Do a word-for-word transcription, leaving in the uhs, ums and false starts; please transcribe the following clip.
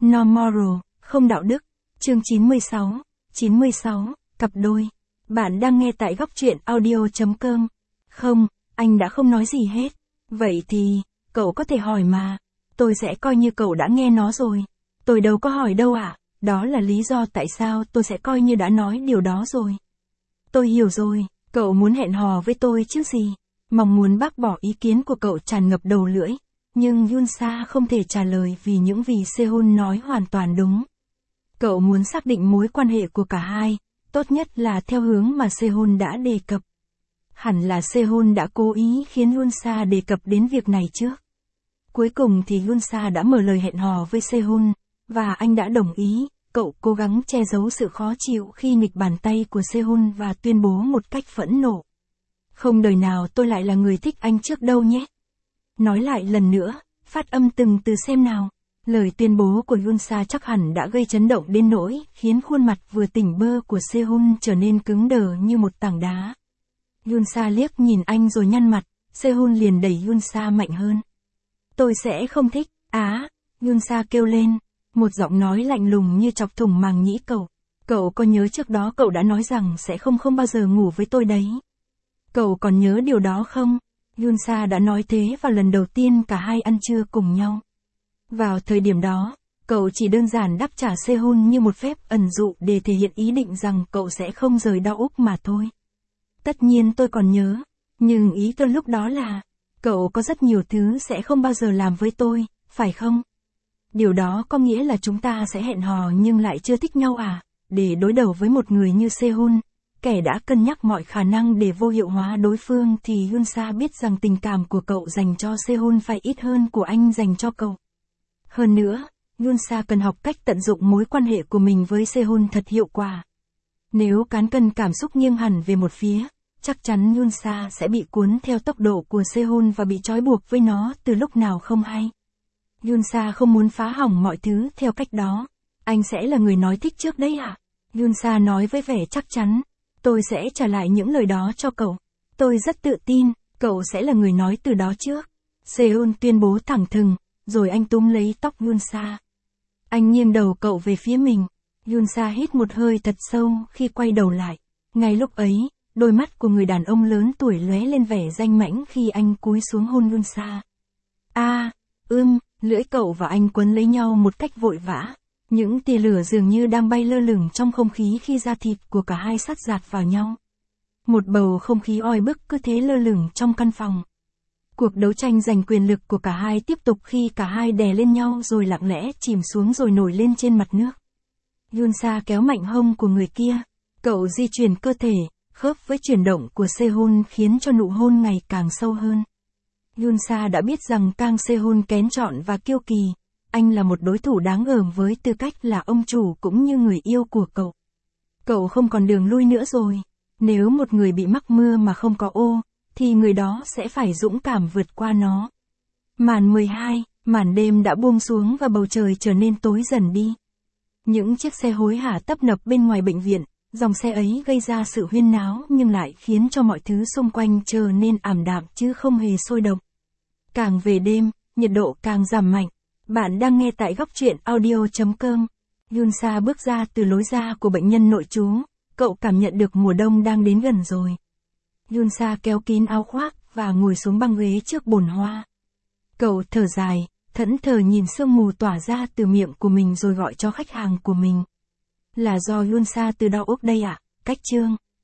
No moral, không đạo đức. Chương chín mươi sáu. chín mươi sáu, cặp đôi. Bạn đang nghe tại góc truyện audio.com. Không, anh đã không nói gì hết. Vậy thì, cậu có thể hỏi mà. Tôi sẽ coi như cậu đã nghe nó rồi. Tôi đâu có hỏi đâu ạ. À? Đó là lý do tại sao tôi sẽ coi như đã nói điều đó rồi. Tôi hiểu rồi, cậu muốn hẹn hò với tôi chứ gì. Mong muốn bác bỏ ý kiến của cậu tràn ngập đầu lưỡi. Nhưng Yunsa không thể trả lời vì những gì Sehun nói hoàn toàn đúng. Cậu muốn xác định mối quan hệ của cả hai, tốt nhất là theo hướng mà Sehun đã đề cập. Hẳn là Sehun đã cố ý khiến Yunsa đề cập đến việc này trước. Cuối cùng thì Yunsa đã mở lời hẹn hò với Sehun, và anh đã đồng ý. Cậu cố gắng che giấu sự khó chịu khi nghịch bàn tay của Sehun và tuyên bố một cách phẫn nộ. Không đời nào tôi lại là người thích anh trước đâu nhé. Nói lại lần nữa, phát âm từng từ xem nào. Lời tuyên bố của Yunsa chắc hẳn đã gây chấn động đến nỗi khiến khuôn mặt vừa tỉnh bơ của Sehun trở nên cứng đờ như một tảng đá. Yunsa liếc nhìn anh rồi nhăn mặt, Sehun liền đẩy Yunsa mạnh hơn. Tôi sẽ không thích, á, Yunsa kêu lên, một giọng nói lạnh lùng như chọc thủng màng nhĩ cậu. Cậu có nhớ trước đó cậu đã nói rằng sẽ không không bao giờ ngủ với tôi đấy. Cậu còn nhớ điều đó không? Yunsa đã nói thế vào lần đầu tiên cả hai ăn trưa cùng nhau. Vào thời điểm đó, cậu chỉ đơn giản đáp trả Sehun như một phép ẩn dụ để thể hiện ý định rằng cậu sẽ không rời đau úc mà thôi. Tất nhiên tôi còn nhớ, nhưng ý tôi lúc đó là, cậu có rất nhiều thứ sẽ không bao giờ làm với tôi, phải không? Điều đó có nghĩa là chúng ta sẽ hẹn hò nhưng lại chưa thích nhau à? Để đối đầu với một người như Sehun, kẻ đã cân nhắc mọi khả năng để vô hiệu hóa đối phương thì Yunsa biết rằng tình cảm của cậu dành cho Sehun phải ít hơn của anh dành cho cậu. Hơn nữa, Yunsa cần học cách tận dụng mối quan hệ của mình với Sehun thật hiệu quả. Nếu cán cân cảm xúc nghiêng hẳn về một phía, chắc chắn Yunsa sẽ bị cuốn theo tốc độ của Sehun và bị trói buộc với nó từ lúc nào không hay. Yunsa không muốn phá hỏng mọi thứ theo cách đó. Anh sẽ là người nói thích trước đấy ạ? À? Yunsa nói với vẻ chắc chắn. Tôi sẽ trả lại những lời đó cho cậu. Tôi rất tự tin, cậu sẽ là người nói từ đó trước. Sehun tuyên bố thẳng thừng, rồi anh túm lấy tóc Yunsa. Anh nghiêng đầu cậu về phía mình. Yunsa hít một hơi thật sâu khi quay đầu lại. Ngay lúc ấy, đôi mắt của người đàn ông lớn tuổi lóe lên vẻ danh mãnh khi anh cúi xuống hôn Yunsa. A, à, ưm, lưỡi cậu và anh quấn lấy nhau một cách vội vã. Những tia lửa dường như đang bay lơ lửng trong không khí khi da thịt của cả hai sát dạt vào nhau. Một bầu không khí oi bức cứ thế lơ lửng trong căn phòng. Cuộc đấu tranh giành quyền lực của cả hai tiếp tục khi cả hai đè lên nhau rồi lặng lẽ chìm xuống rồi nổi lên trên mặt nước. Yunsa kéo mạnh hông của người kia. Cậu di chuyển cơ thể, khớp với chuyển động của Sehun khiến cho nụ hôn ngày càng sâu hơn. Yunsa đã biết rằng Kang Sehun kén chọn và kiêu kỳ. Anh là một đối thủ đáng gờm với tư cách là ông chủ cũng như người yêu của cậu. Cậu không còn đường lui nữa rồi. Nếu một người bị mắc mưa mà không có ô, thì người đó sẽ phải dũng cảm vượt qua nó. Màn mười hai, màn đêm đã buông xuống và bầu trời trở nên tối dần đi. Những chiếc xe hối hả tấp nập bên ngoài bệnh viện, dòng xe ấy gây ra sự huyên náo nhưng lại khiến cho mọi thứ xung quanh trở nên ảm đạm chứ không hề sôi động. Càng về đêm, nhiệt độ càng giảm mạnh. Bạn đang nghe tại góc truyện audio.com. Yunsa bước ra từ lối ra của bệnh nhân nội trú. Cậu cảm nhận được mùa đông đang đến gần rồi. Yunsa kéo kín áo khoác và ngồi xuống băng ghế trước bồn hoa. Cậu thở dài, thẫn thờ nhìn sương mù tỏa ra từ miệng của mình rồi gọi cho khách hàng của mình. Là do Yunsa từ đau ốc đây ạ, à? Cách chương.